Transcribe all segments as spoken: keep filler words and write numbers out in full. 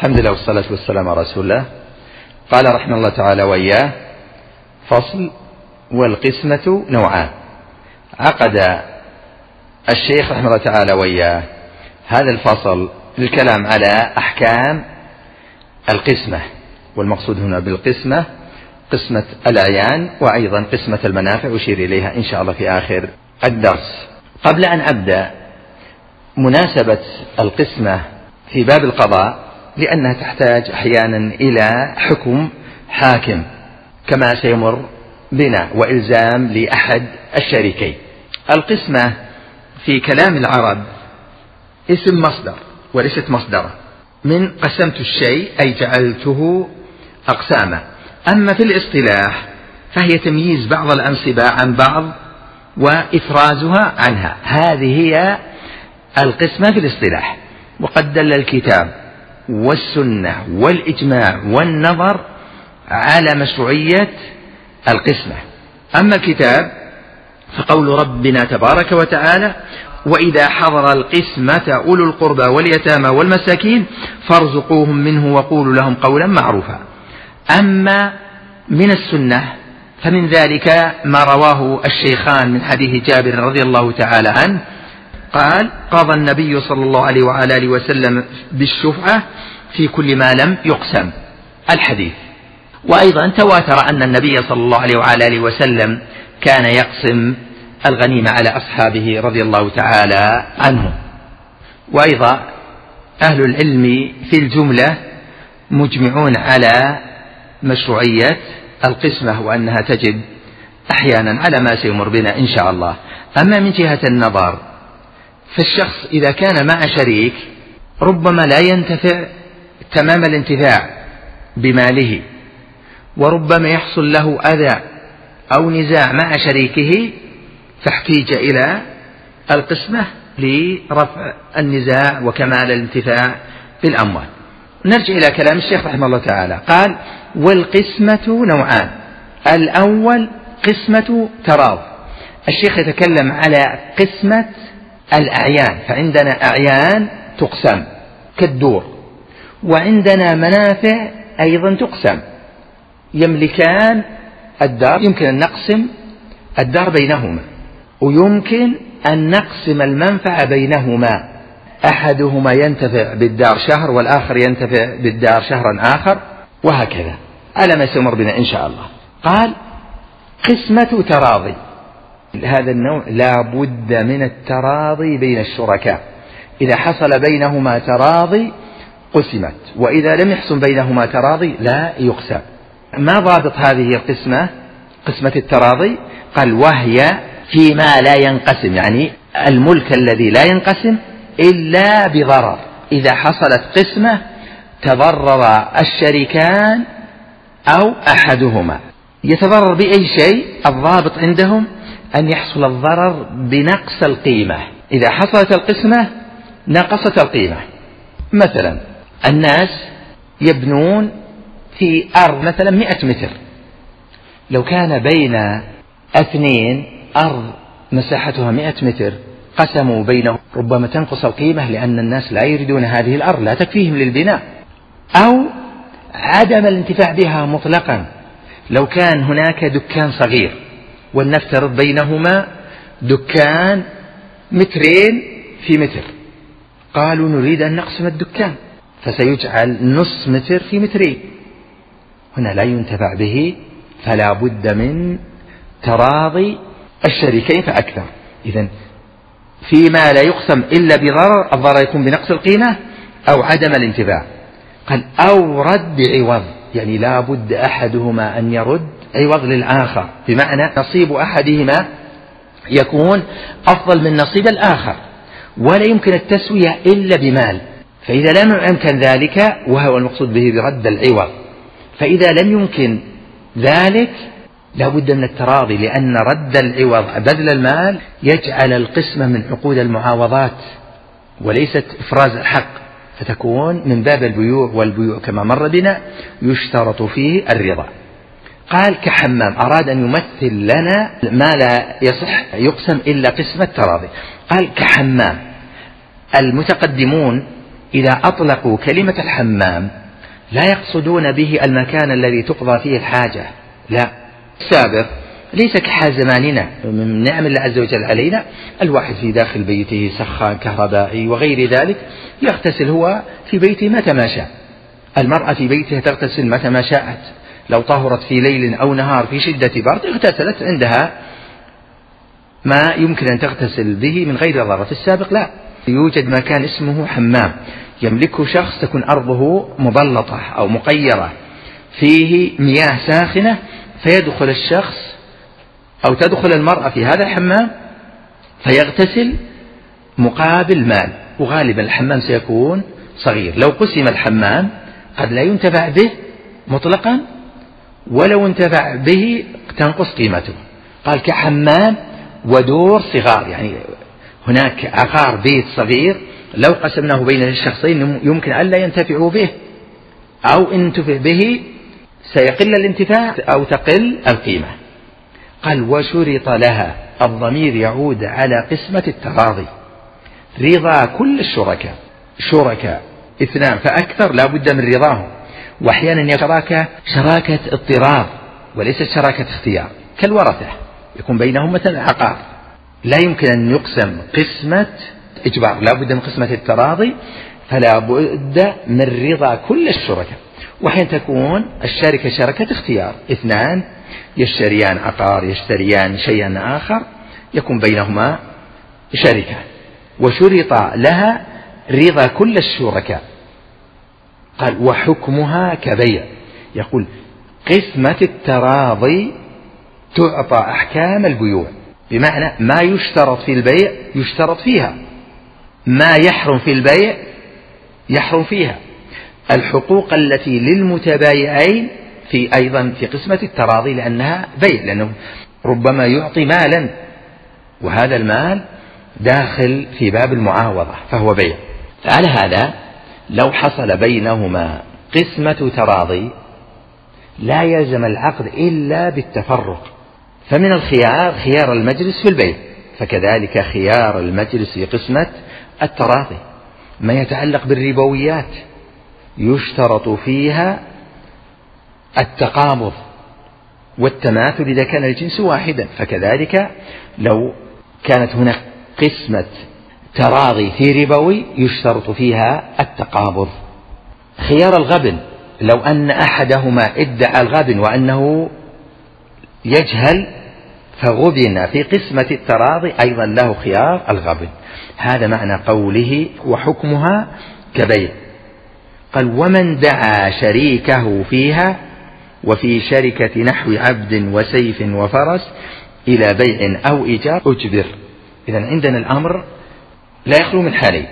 الحمد لله والصلاة والسلام على رسول الله. قال رحمه الله تعالى وإياه: فصل: والقسمة نوعان. عقد الشيخ رحمه الله تعالى وإياه هذا الفصل للكلام على أحكام القسمة، والمقصود هنا بالقسمة قسمة الأعيان وأيضا قسمة المنافع، أشير إليها إن شاء الله في آخر الدرس. قبل أن أبدأ مناسبة القسمة في باب القضاء، لأنها تحتاج أحيانا إلى حكم حاكم كما سيمر بنا، وإلزام لأحد الشريكين. القسمة في كلام العرب اسم مصدر وليست مصدرا، من قسمت الشيء أي جعلته أقساما. أما في الاصطلاح فهي تمييز بعض الأنصبة عن بعض وإفرازها عنها، هذه هي القسمة في الاصطلاح. وقد دل الكتاب والسنة والإجماع والنظر على مشروعية القسمة. أما الكتاب فقول ربنا تبارك وتعالى: وإذا حضر القسمة أولو القربى واليتامى والمساكين فارزقوهم منه وقولوا لهم قولا معروفا. أما من السنة فمن ذلك ما رواه الشيخان من حديث جابر رضي الله تعالى عنه قال: قضى النبي صلى الله عليه وعلى آله وسلم بالشفعة في كل ما لم يقسم، الحديث. وأيضا تواتر أن النبي صلى الله عليه وعلى آله وسلم كان يقسم الغنيمة على أصحابه رضي الله تعالى عنهم. وأيضا أهل العلم في الجملة مجمعون على مشروعية القسمة، وأنها تجب أحيانا على ما سيمر بنا إن شاء الله. أما من جهة النظر فالشخص إذا كان مع شريك ربما لا ينتفع تمام الانتفاع بماله، وربما يحصل له أذى أو نزاع مع شريكه فاحتيج إلى القسمة لرفع النزاع وكمال الانتفاع بالأموال. نرجع إلى كلام الشيخ رحمه الله تعالى. قال: والقسمة نوعان. الأول قسمة تراض. الشيخ يتكلم على قسمة الأعيان، فعندنا أعيان تقسم كالدور، وعندنا منافع أيضا تقسم. يملكان الدار، يمكن أن نقسم الدار بينهما، ويمكن أن نقسم المنفعة بينهما، أحدهما ينتفع بالدار شهر والآخر ينتفع بالدار شهرا آخر، وهكذا على ما سيمر بنا إن شاء الله. قال: قسمة تراضي. هذا النوع لا بد من التراضي بين الشركاء، إذا حصل بينهما تراضي قسمت، وإذا لم يحصل بينهما تراضي لا يقسم. ما ضابط هذه القسمة، قسمة التراضي؟ قال: وهي فيما لا ينقسم، يعني الملك الذي لا ينقسم إلا بضرر. إذا حصلت قسمة تضرر الشريكان أو أحدهما، يتضرر بأي شيء؟ الضابط عندهم أن يحصل الضرر بنقص القيمة. إذا حصلت القسمة نقصت القيمة. مثلا الناس يبنون في أرض مثلا مئة متر، لو كان بين اثنين أرض مساحتها مئة متر قسموا بينهم، ربما تنقص القيمة لأن الناس لا يريدون هذه الأرض، لا تكفيهم للبناء، أو عدم الانتفاع بها مطلقا. لو كان هناك دكان صغير ولنفترض بينهما دكان مترين في متر، قالوا نريد أن نقسم الدكان، فسيجعل نص متر في مترين، هنا لا ينتفع به، فلا بد من تراضي الشريكين فأكثر. إذن فيما لا يقسم إلا بضرر، الضرر يكون بنقص القيمة أو عدم الانتفاع. قال: أو رد عوض، يعني لا بد أحدهما أن يرد عوض للآخر، بمعنى نصيب أحدهما يكون أفضل من نصيب الآخر، ولا يمكن التسوية إلا بمال. فإذا لم يمكن ذلك، وهو المقصود به برد العوض، فإذا لم يمكن ذلك لا بد من التراضي، لأن رد العوض بذل المال يجعل القسمة من عقود المعاوضات وليست إفراز الحق، فتكون من باب البيوع، والبيوع كما مر بنا يشترط فيه الرضا. قال: كحمام. أراد أن يمثل لنا ما لا يصح يقسم إلا قسمة تراضي. قال: كحمام. المتقدمون إذا أطلقوا كلمة الحمام لا يقصدون به المكان الذي تقضى فيه الحاجة، لا. السابق ليس كحال زماننا، من نعم الله عز وجل علينا الواحد في داخل بيته سخان كهربائي وغير ذلك، يغتسل هو في بيته متى ما شاء. المرأة في بيتها تغتسل متى ما شاءت، لو طهرت في ليل أو نهار في شدة برد اغتسلت، عندها ما يمكن أن تغتسل به من غير ضرر. في السابق لا، يوجد مكان اسمه حمام يملكه شخص تكون أرضه مبلطة أو مقيرة فيه مياه ساخنة، فيدخل الشخص أو تدخل المرأة في هذا الحمام فيغتسل مقابل مال، وغالبا الحمام سيكون صغير. لو قسم الحمام قد لا ينتفع به مطلقا، ولو انتفع به تنقص قيمته. قال كحمام ودور صغار، يعني هناك عقار بيت صغير لو قسمناه بين الشخصين يمكن أن لا ينتفعوا به، أو انتفع به سيقل الانتفاع أو تقل القيمة. قال وشرط لها، الضمير يعود على قسمة التراضي، رضا كل الشركاء، شركاء اثنان فأكثر لا بد من رضاهم، وأحيانا شراكة شراكة اضطرار وليست شراكة اختيار، كالورثة يكون بينهم مثلا عقار، لا يمكن أن يقسم قسمة إجبار، لا بد من قسمة التراضي، فلا بد من رضا كل الشركاء. وحين تكون الشركة شركة اختيار، اثنان يشتريان عقار يشتريان شيئا آخر يكون بينهما شركة، وشرط لها رضا كل الشركاء. قال وحكمها كبيع، يقول قسمة التراضي تعطى أحكام البيوع، بمعنى ما يشترط في البيع يشترط فيها، ما يحرم في البيع يحرم فيها. الحقوق التي للمتبايعين في أيضا في قسمة التراضي لأنها بيع، لأنه ربما يعطي مالا وهذا المال داخل في باب المعاوضة فهو بيع. فعلى هذا لو حصل بينهما قسمة تراضي لا يلزم العقد إلا بالتفرق، فمن الخيار خيار المجلس في البيع، فكذلك خيار المجلس في قسمة التراضي. ما يتعلق بالربويات يشترط فيها التقابض والتماثل إذا كان الجنس واحدا، فكذلك لو كانت هناك قسمة تراضي في ربوي يشترط فيها التقابض. خيار الغبن، لو أن أحدهما ادعى الغبن وأنه يجهل فغبن في قسمة التراضي أيضا له خيار الغبن. هذا معنى قوله وحكمها كبيع. قال ومن دعا شريكه فيها وفي شركة نحو عبد وسيف وفرس إلى بيع أو إيجار أجبر. إذن عندنا الأمر لا يخلو من حالين،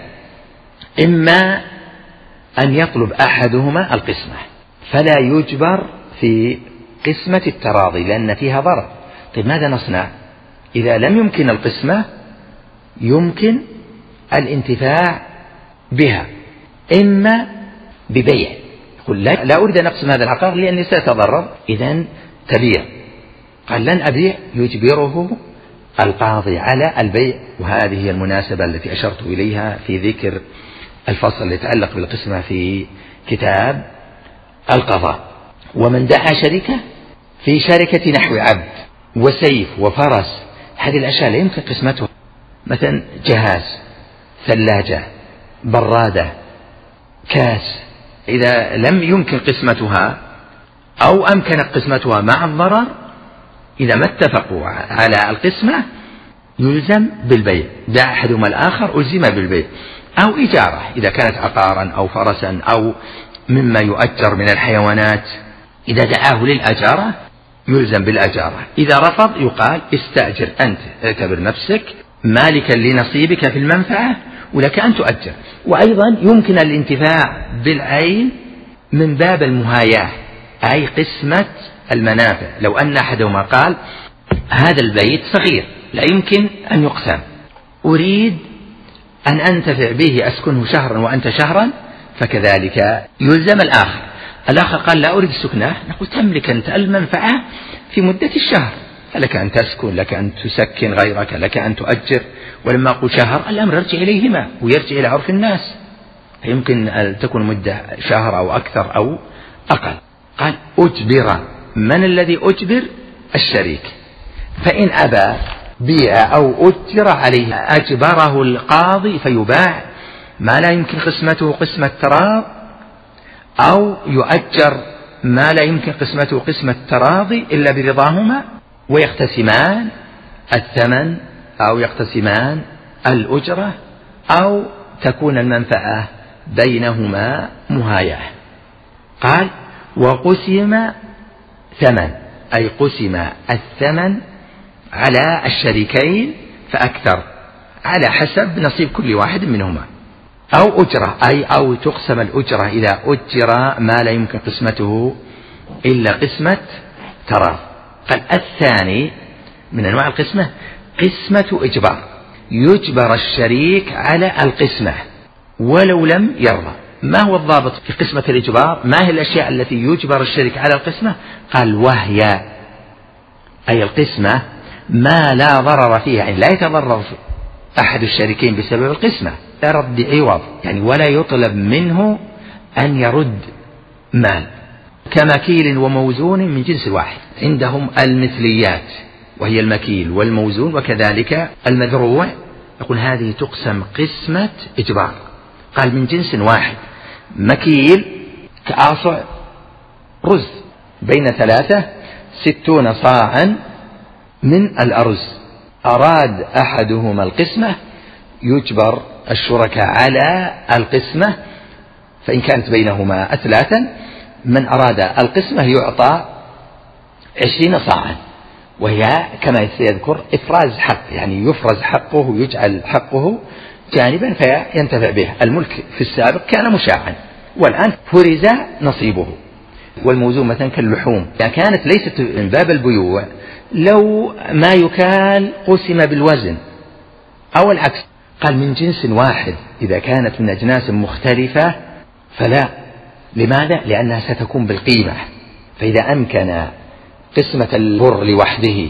إما أن يطلب أحدهما القسمة فلا يجبر في قسمة التراضي لأن فيها ضرر. طيب ماذا نصنع إذا لم يمكن القسمة؟ يمكن الانتفاع بها إما ببيع، يقول لا, لا أريد أن أقسم هذا العقار لأني سأتضرر، إذن تبيع. قال لن أبيع، يجبره القاضي على البيع. وهذه هي المناسبة التي أشرت إليها في ذكر الفصل اللي يتعلق بالقسمة في كتاب القضاء. ومن دعا شركة في شركة نحو عبد وسيف وفرس، هذه الأشياء لا يمكن قسمتها، مثلا جهاز، ثلاجة، برادة، كاس، إذا لم يمكن قسمتها أو أمكن قسمتها مع الضرر، إذا ما اتفقوا على القسمة يلزم بالبيع، دعا أحدهما الآخر ألزم بالبيع. أو إجارة إذا كانت عقارا أو فرسا أو مما يؤجر من الحيوانات، إذا دعاه للأجارة يلزم بالأجارة. إذا رفض يقال استأجر أنت، اعتبر نفسك مالكا لنصيبك في المنفعة ولك أن تؤجر. وأيضا يمكن الانتفاع بالعين من باب المهاياة، أي قسمة المنافع. لو أن أحدهما قال هذا البيت صغير لا يمكن أن يقسم، أريد أن أنتفع به أسكنه شهرا وأنت شهرا، فكذلك يلزم الآخر. الآخر قال لا أريد سكنه، نقول تملك أنت المنفعة في مدة الشهر، لك أن تسكن، لك أن تسكن غيرك، لك أن تؤجر. ولما أقول شهر الأمر يرجع إليهما ويرجع إلى عرف الناس. يمكن أن تكون مدة شهر أو أكثر أو أقل. قال أجبر، من الذي أجبر؟ الشريك، فإن أبى بيع أو أجر عليه أجبره القاضي فيباع ما لا يمكن قسمته قسمة تراض، أو يؤجر ما لا يمكن قسمته قسمة تراضي إلا برضاهما، ويقتسمان الثمن أو يقتسمان الأجرة، أو تكون المنفعة بينهما مهاية. قال وقسم ثمن، أي قسم الثمن على الشريكين فأكثر على حسب نصيب كل واحد منهما، أو أجرة، أي أو تقسم الأجرة إذا أجر ما لا يمكن قسمته إلا قسمة تراض. قال الثاني من أنواع القسمة قسمة إجبار، يجبر الشريك على القسمة ولو لم يرضى. ما هو الضابط في قسمة الإجبار؟ ما هي الأشياء التي يجبر الشريك على القسمة؟ قال وهي، أي القسمة ما لا ضرر فيها، يعني لا يتضرر أحد الشريكين بسبب القسمة، لا رد عوض، يعني ولا يطلب منه أن يرد مال، كمكيل وموزون من جنس واحد. عندهم المثليات وهي المكيل والموزون وكذلك المذروع، يقول هذه تقسم قسمة إجبار. قال من جنس واحد، مكيل كآصع رز بين ثلاثة ستون صاعا من الأرز، أراد أحدهما القسمة يجبر الشركاء على القسمة، فإن كانت بينهما أثلاثا من أراد القسمة يعطى عشرين صاعا، وهي كما سيذكر إفراز حق، يعني يفرز حقه ويجعل حقه جانبا فينتفع به. الملك في السابق كان مشاعا والآن فرز نصيبه. والموزون مثلا كاللحوم إذا كانت ليست من باب البيوع، لو ما يكال قسم بالوزن أو العكس. قال من جنس واحد إذا كانت من أجناس مختلفة فلا. لماذا؟ لأنها ستكون بالقيمة، فإذا أمكن قسمة البر لوحده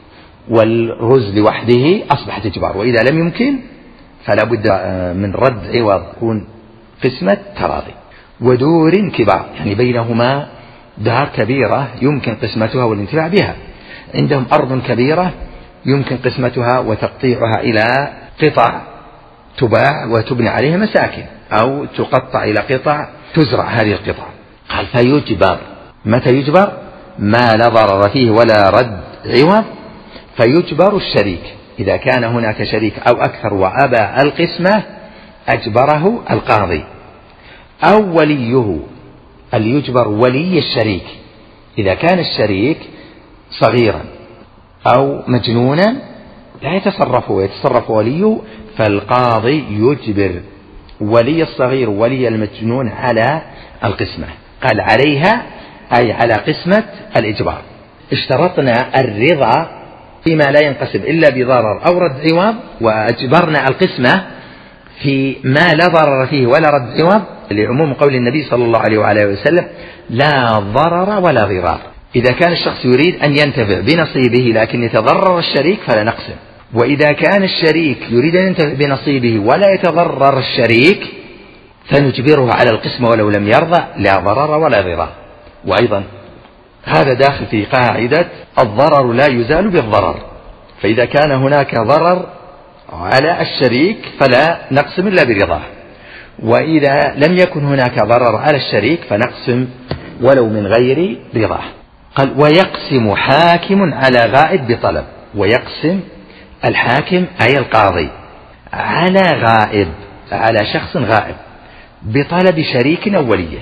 والرز لوحده أصبحت إجبار، وإذا لم يمكن فلا بد من رد عوض يكون قسمة تراضي. ودور كبار، يعني بينهما دار كبيرة يمكن قسمتها والانتفاع بها، عندهم أرض كبيرة يمكن قسمتها وتقطيعها إلى قطع تباع وتبني عليها مساكن، أو تقطع إلى قطع تزرع هذه القطع. قال فيجبر، متى يجبر؟ ما لا ضرر فيه ولا رد عوض، فيجبر الشريك إذا كان هناك شريك أو أكثر وأبى القسمة أجبره القاضي، أو وليه. اللي يجبر ولي الشريك إذا كان الشريك صغيرا أو مجنونا لا يتصرف ويتصرف وليه، فالقاضي يجبر ولي الصغير ولي المجنون على القسمة. قال عليها أي على قسمة الإجبار. اشترطنا الرضا فيما لا ينقسم إلا بضرر أو رد عوض، وأجبرنا القسمة في ما لا ضرر فيه ولا رد عوض لعموم قول النبي صلى الله عليه وعلى وسلم لا ضرر ولا ضرار. إذا كان الشخص يريد أن ينتفع بنصيبه لكن يتضرر الشريك فلا نقسم، وإذا كان الشريك يريد أن ينتفع بنصيبه ولا يتضرر الشريك فنجبره على القسمة ولو لم يرضى، لا ضرر ولا ضرار. وأيضا هذا داخل في قاعدة الضرر لا يزال بالضرر، فإذا كان هناك ضرر على الشريك فلا نقسم إلا برضاه، وإذا لم يكن هناك ضرر على الشريك فنقسم ولو من غير رضاه. قال ويقسم حاكم على غائب بطلب. ويقسم الحاكم أي القاضي على غائب، على شخص غائب بطلب شريك أو وليه،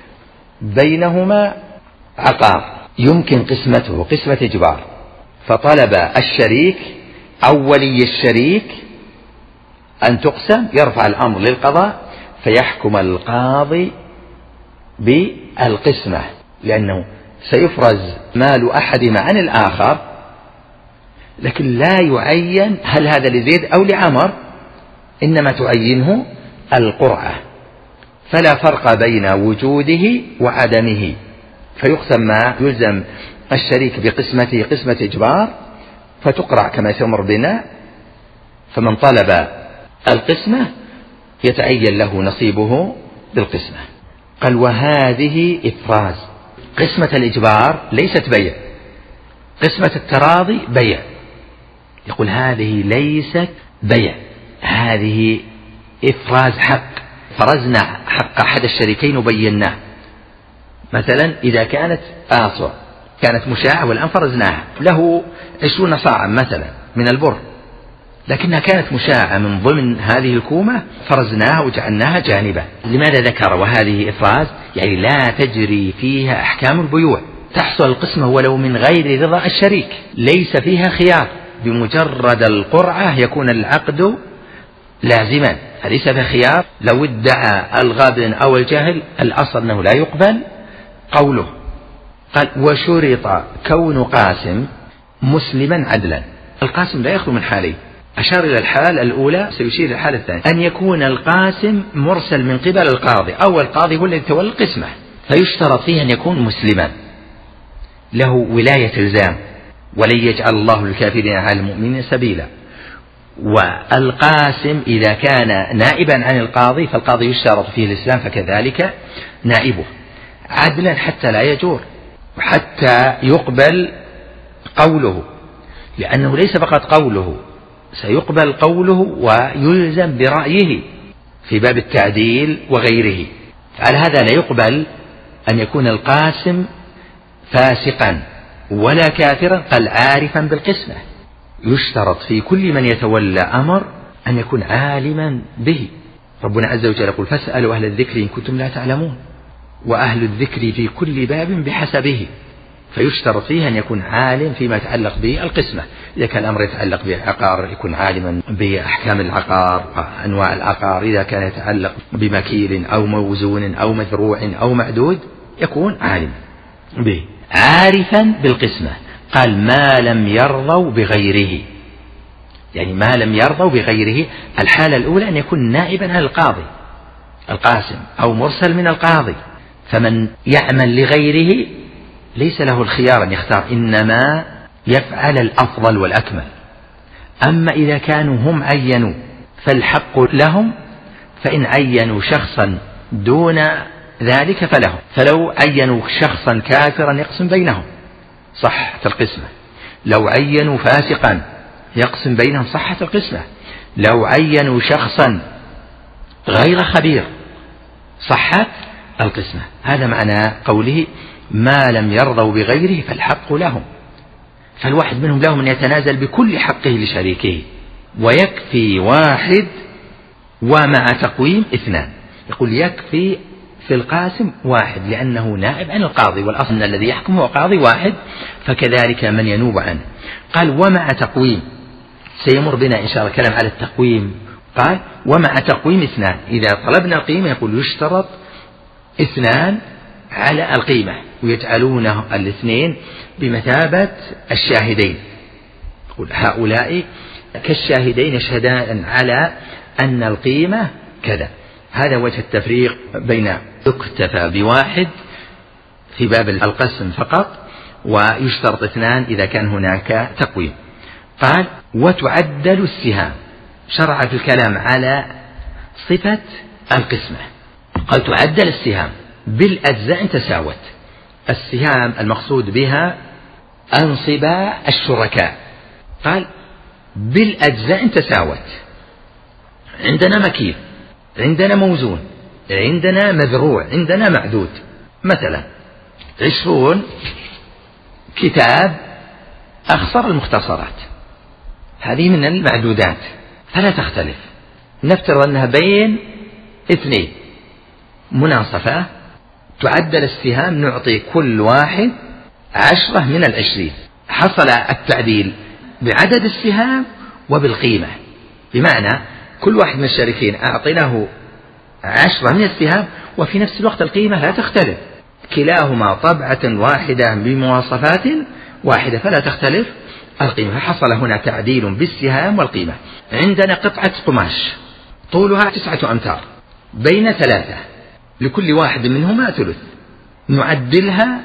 بينهما عقار يمكن قسمته قسمة إجبار، فطلب الشريك أو ولي الشريك أن تقسم، يرفع الأمر للقضاء فيحكم القاضي بالقسمة، لأنه سيفرز مال أحدهما عن الآخر، لكن لا يعين هل هذا لزيد أو لعمر، إنما تعينه القرعة، فلا فرق بين وجوده وعدمه، فيقسم ما يلزم الشريك بقسمته قسمة إجبار فتقرع كما سيمر بنا. فمن طلب القسمة يتعين له نصيبه بالقسمة. قال وهذه إفراز. قسمة الإجبار ليست بيع، قسمة التراضي بيع. يقول هذه ليست بيع، هذه إفراز حق، فرزنا حق أحد الشريكين وبيناه. مثلا إذا كانت آصع كانت مشاعة والآن فرزناها، له عشرون صاعا مثلا من البر، لكنها كانت مشاعة من ضمن هذه الكومة، فرزناها وجعلناها جانبة. لماذا ذكر وهذه إفراز؟ يعني لا تجري فيها أحكام البيوع، تحصل القسمة ولو من غير رضا الشريك، ليس فيها خيار، بمجرد القرعة يكون العقد لازما، ليس فيها خيار. لو ادعى الغابن أو الجاهل الأصل أنه لا يقبل قوله. قال وشرط كون قاسم مسلما عدلا. القاسم لا يخلو من حالين، أشار إلى الحال الأولى، سيشير إلى الحالة الثانية، أن يكون القاسم مرسل من قبل القاضي، أو القاضي هو الذي تولى القسمة، فيشترط فيه أن يكون مسلما له ولاية الزام، ولن يجعل الله للكافرين على المؤمنين سبيلا. والقاسم إذا كان نائبا عن القاضي فالقاضي يشترط فيه الإسلام، فكذلك نائبه عدلا حتى لا يجور، وحتى يقبل قوله، لأنه ليس فقط قوله، سيقبل قوله ويلزم برأيه في باب التعديل وغيره. فعلى هذا لا يقبل أن يكون القاسم فاسقا ولا كافرا، قال عارفا بالقسمة. يشترط في كل من يتولى أمر أن يكون عالما به. ربنا عز وجل يقول فاسألوا أهل الذكر إن كنتم لا تعلمون، وأهل الذكر في كل باب بحسبه، فيشترط فيه أن يكون عالم فيما يتعلق بالقسمة. إذا كان الأمر يتعلق بالعقار يكون عالما بأحكام العقار وأنواع العقار، إذا كان يتعلق بمكيل أو موزون أو مذروع أو معدود يكون عالم به عارفا بالقسمة. قال ما لم يرضوا بغيره، يعني ما لم يرضوا بغيره. الحالة الأولى أن يكون نائبا عن القاضي القاسم أو مرسل من القاضي، فمن يعمل لغيره ليس له الخيار أن يختار، إنما يفعل الأفضل والأكمل. أما إذا كانوا هم عينوا فالحق لهم، فإن عينوا شخصا دون ذلك فلهم. فلو عينوا شخصا كافرا يقسم بينهم صحة القسمة، لو عينوا فاسقا يقسم بينهم صحة القسمة، لو عينوا شخصا غير خبير صحة القسمة. هذا معنى قوله ما لم يرضوا بغيره فالحق لهم. فالواحد منهم له من يتنازل بكل حقه لشريكه، ويكفي واحد ومع تقويم اثنان. يقول يكفي في القاسم واحد لأنه نائب عن القاضي، والأصل أن الذي يحكم هو قاضي واحد، فكذلك من ينوب عنه. قال ومع تقويم، سيمر بنا إن شاء الله كلام على التقويم. قال ومع تقويم اثنان، إذا طلبنا القيمة يقول يشترط اثنان على القيمة، ويجعلونه الاثنين بمثابة الشاهدين. يقول هؤلاء كالشاهدين يشهدان على أن القيمة كذا. هذا وجه التفريق بين يكتفى بواحد في باب القسم فقط، ويشترط اثنان إذا كان هناك تقويم. قال وتعدل السهام، شرع في الكلام على صفة القسمة. قال تعدل السهام بالأجزاء تساوت. السهام المقصود بها أنصب الشركاء. قال بالأجزاء تساوت، عندنا مكيل، عندنا موزون، عندنا مذروع، عندنا معدود. مثلا عشرون كتاب أخصر المختصرات، هذه من المعدودات فلا تختلف. نفترض أنها بين اثنين مناصفة، تعدل السهام، نعطي كل واحد عشرة من العشرين. حصل التعديل بعدد السهام وبالقيمة، بمعنى كل واحد من الشريكين أعطيناه عشرة من السهام وفي نفس الوقت القيمة لا تختلف، كلاهما طبعة واحدة بمواصفات واحدة فلا تختلف القيمة. فحصل هنا تعديل بالسهام والقيمة. عندنا قطعة قماش طولها تسعة أمتار بين ثلاثة، لكل واحد منهما ثلث، نعدلها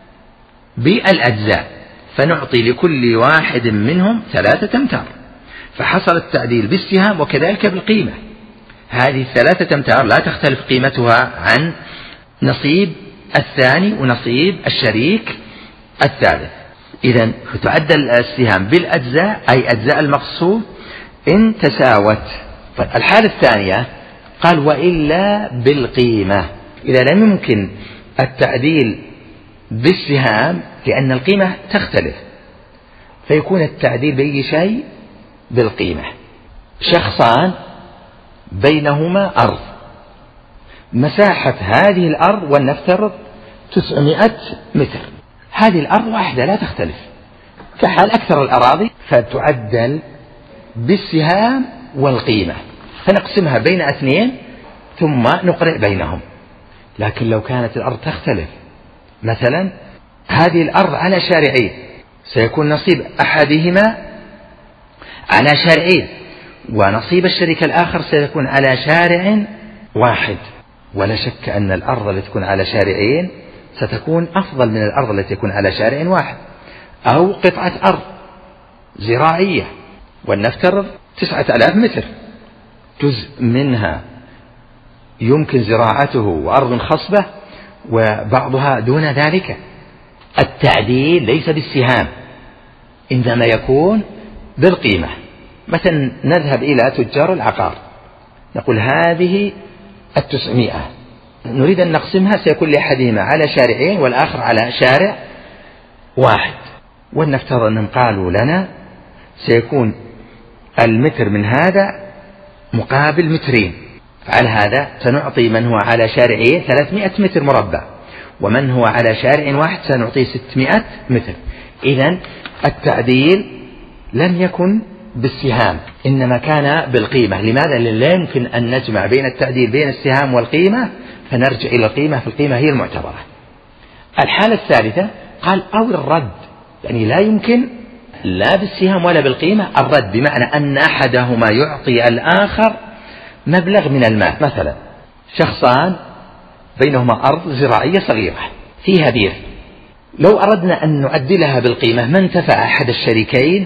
بالأجزاء فنعطي لكل واحد منهم ثلاثة أمتار، فحصل التعديل بالسهام وكذلك بالقيمة. هذه ثلاثة أمتار لا تختلف قيمتها عن نصيب الثاني ونصيب الشريك الثالث. إذن تعدل السهام بالأجزاء أي أجزاء المقصود إن تساوت. طيب الحالة الثانية قال وإلا بالقيمة، إذا لم يمكن التعديل بالسهام لأن القيمة تختلف فيكون التعديل بأي شيء بالقيمة. شخصان بينهما أرض، مساحة هذه الأرض ولنفترض تسعمائة متر، هذه الأرض واحدة لا تختلف كحال أكثر الأراضي، فتعدل بالسهام والقيمة فنقسمها بين اثنين ثم نقرع بينهم. لكن لو كانت الأرض تختلف، مثلا هذه الأرض على شارعين سيكون نصيب أحدهما على شارعين ونصيب الشريك الآخر سيكون على شارع واحد، ولا شك أن الأرض التي تكون على شارعين ستكون أفضل من الأرض التي تكون على شارع واحد. أو قطعة أرض زراعية ولنفترض تسعة آلاف متر، جزء منها يمكن زراعته وأرض خصبة وبعضها دون ذلك. التعديل ليس بالسهام إنما يكون بالقيمة. مثلا نذهب إلى تجار العقار نقول هذه التسعمائة نريد أن نقسمها، سيكون لأحدهما على شارعين والآخر على شارع واحد، ولنفترض أنهم قالوا لنا سيكون المتر من هذا مقابل مترين، فعلى هذا سنعطي من هو على شارعين ثلاثمائة متر مربع ومن هو على شارع واحد سنعطيه ستمائة متر. إذن التعديل لم يكن بالسهام إنما كان بالقيمة. لماذا؟ لأن لا يمكن أن نجمع بين التعديل بين السهام والقيمة فنرجع إلى القيمة، فالقيمة هي المعتبرة. الحالة الثالثة قال أو الرد، يعني لا يمكن لا بالسهام ولا بالقيمة الرد، بمعنى أن أحدهما يعطي الآخر مبلغ من المال. مثلا شخصان بينهما أرض زراعية صغيرة فيها بير، لو أردنا أن نعدلها بالقيمة ما انتفع أحد الشريكين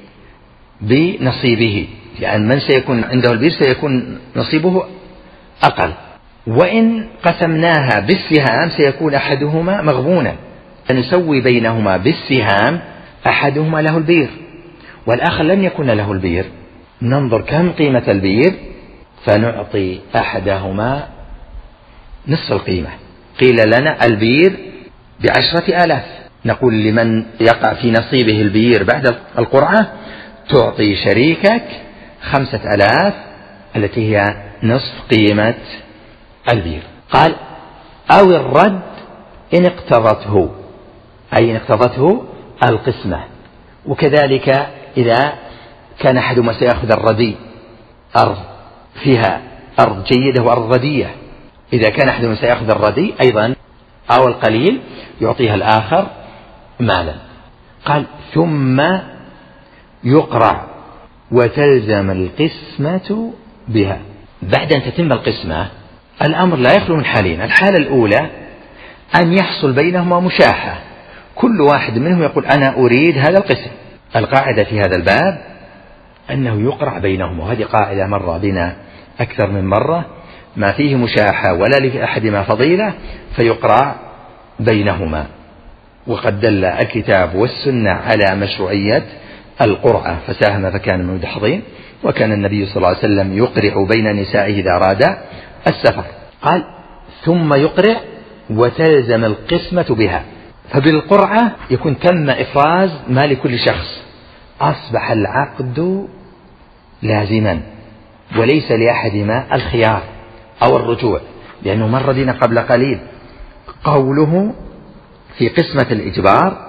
بنصيبه، يعني من سيكون عنده البير سيكون نصيبه أقل، وإن قسمناها بالسهام سيكون أحدهما مغبونا، فنسوي بينهما بالسهام أحدهما له البير والآخر لم يكن له البير، ننظر كم قيمة البير فنعطي أحدهما نصف القيمة. قيل لنا البير بعشرة آلاف، نقول لمن يقع في نصيبه البير بعد القرعة تعطي شريكك خمسة آلاف التي هي نصف قيمة البير. قال أو الرد إن اقتضته، أي إن اقتضته القسمة. وكذلك إذا كان أحدهما سيأخذ الردي، أرض فيها أرض جيدة وأرض ردية، إذا كان أحدهما سيأخذ الردي أيضا أو القليل يعطيها الآخر مالا. قال ثم يقرع وتلزم القسمة بها. بعد أن تتم القسمة الأمر لا يخلو من حالين. الحالة الأولى أن يحصل بينهما مشاحة، كل واحد منهم يقول أنا أريد هذا القسم. القاعدة في هذا الباب أنه يقرع بينهما، وهذه قاعدة مر بنا أكثر من مرة، ما فيه مشاحة ولا لأحدهما فضيلة فيقرع بينهما. وقد دل الكتاب والسنة على مشروعية القرعة، فساهم فكان من المدحضين، وكان النبي صلى الله عليه وسلم يقرع بين نسائه إذا أراد السفر. قال ثم يقرع وتلزم القسمة بها. فبالقرعة يكون تم إفراز ما لكل شخص، أصبح العقد لازما وليس لأحدهما الخيار أو الرجوع، لأنه مر بنا قبل قليل قوله في قسمة الإجبار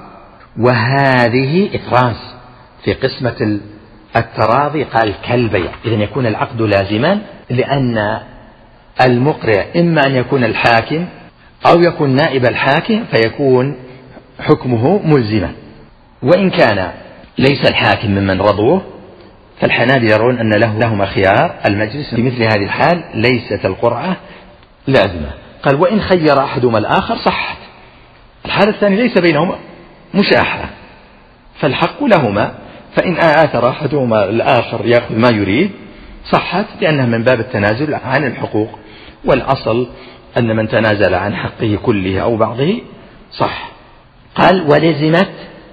وهذه إفراز، في قسمة التراضي قال كالبيع. إذن يكون العقد لازما، لأن المقرع إما أن يكون الحاكم أو يكون نائب الحاكم فيكون حكمه ملزما، وإن كان ليس الحاكم ممن رضوه فالحنابلة يرون أن له لهما خيار المجلس. في مثل هذه الحال ليست القرعة لازمة. قال وإن خير أحدهما الآخر صحت. الحالة الثانية ليس بينهما مشاحة فالحق لهما، فإن آثر أحدهما الآخر يأخذ ما يريد صحت لأنها من باب التنازل عن الحقوق، والأصل أن من تنازل عن حقه كله أو بعضه صح. قال ولزمت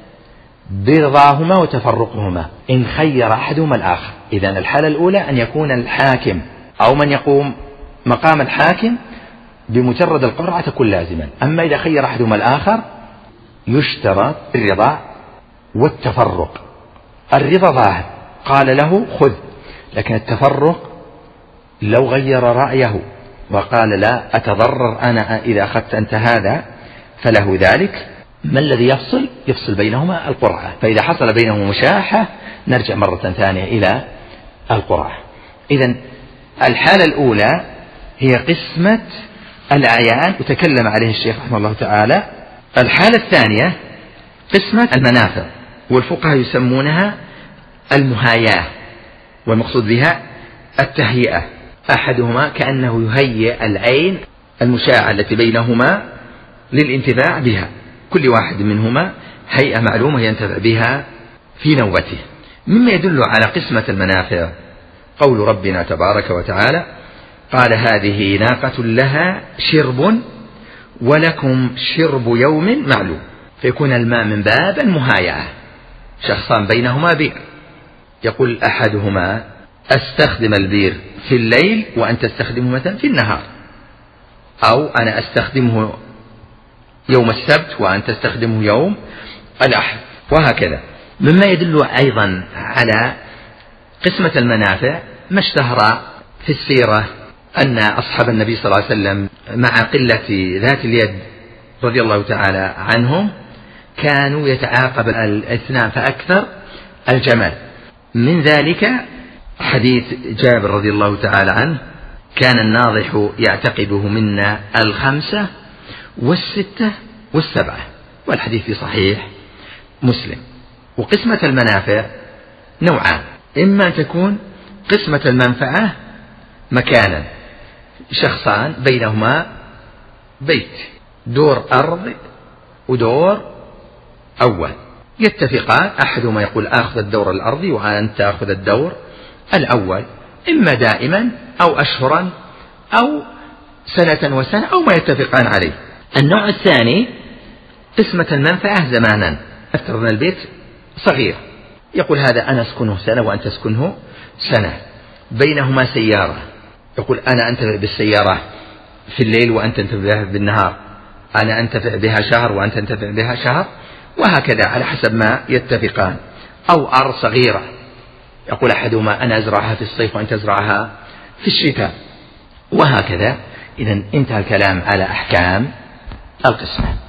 برضاهما وتفرقهما إن خير أحدهما الآخر. إذن الحالة الأولى أن يكون الحاكم أو من يقوم مقام الحاكم بمجرد القرعة تكون لازما. أما إذا خير أحدهما الآخر يشترط الرضا والتفرق. الرضا ظاهر قال له خذ، لكن التفرق لو غير رأيه وقال لا أتضرر أنا إذا أخذت أنت هذا فله ذلك. ما الذي يفصل؟ يفصل بينهما القرعة. فإذا حصل بينهما مشاحة نرجع مرة ثانية إلى القرعة. إذن الحالة الأولى هي قسمة الأعيان وتكلم عليه الشيخ رحمه الله تعالى. الحالة الثانية قسمة المنافع، والفقهاء يسمونها المهاياة، والمقصود بها التهيئة. أحدهما كأنه يهيئ العين المشاعة التي بينهما للانتفاع بها، كل واحد منهما هيئة معلومة ينتفع بها في نوبته. مما يدل على قسمة المنافع قول ربنا تبارك وتعالى قال هذه ناقة لها شرب ولكم شرب يوم معلوم. فيكون الماء من باب المهايعة، شخصان بينهما بئر، يقول أحدهما أستخدم البئر في الليل وأن تستخدمه مثلا في النهار، أو أنا أستخدمه يوم السبت وأن تستخدمه يوم الأحد، وهكذا. مما يدل أيضا على قسمة المنافع ما اشتهر في السيرة أن أصحاب النبي صلى الله عليه وسلم مع قلة ذات اليد رضي الله تعالى عنهم كانوا يتعاقب الاثنان فأكثر الجمال. من ذلك حديث جابر رضي الله تعالى عنه كان الناضح يعتقبه منا الخمسة والستة والسبعة، والحديث في صحيح مسلم. وقسمة المنافع نوعان، إما تكون قسمة المنفعة مكانا، شخصان بينهما بيت، دور أرض ودور أول، يتفقان، أحدهما يقول آخذ الدور الأرضي وأنت تأخذ الدور الأول، إما دائما أو أشهرا أو سنة وسنة أو ما يتفقان عليه. النوع الثاني قسمة المنفعة زمانا، افترض أن البيت صغير، يقول هذا أنا أسكنه سنة وأنت تسكنه سنة، بينهما سيارة، يقول أنا أنتفع بالسيارة في الليل وأنت تنتفع بها بالنهار، أنا أنتفع بها شهر وأنت تنتفع بها شهر، وهكذا على حسب ما يتفقان. أو أرض صغيرة، يقول أحدهما أنا أزرعها في الصيف وأنت تزرعها في الشتاء، وهكذا. إذن انتهى الكلام على أحكام القسمة.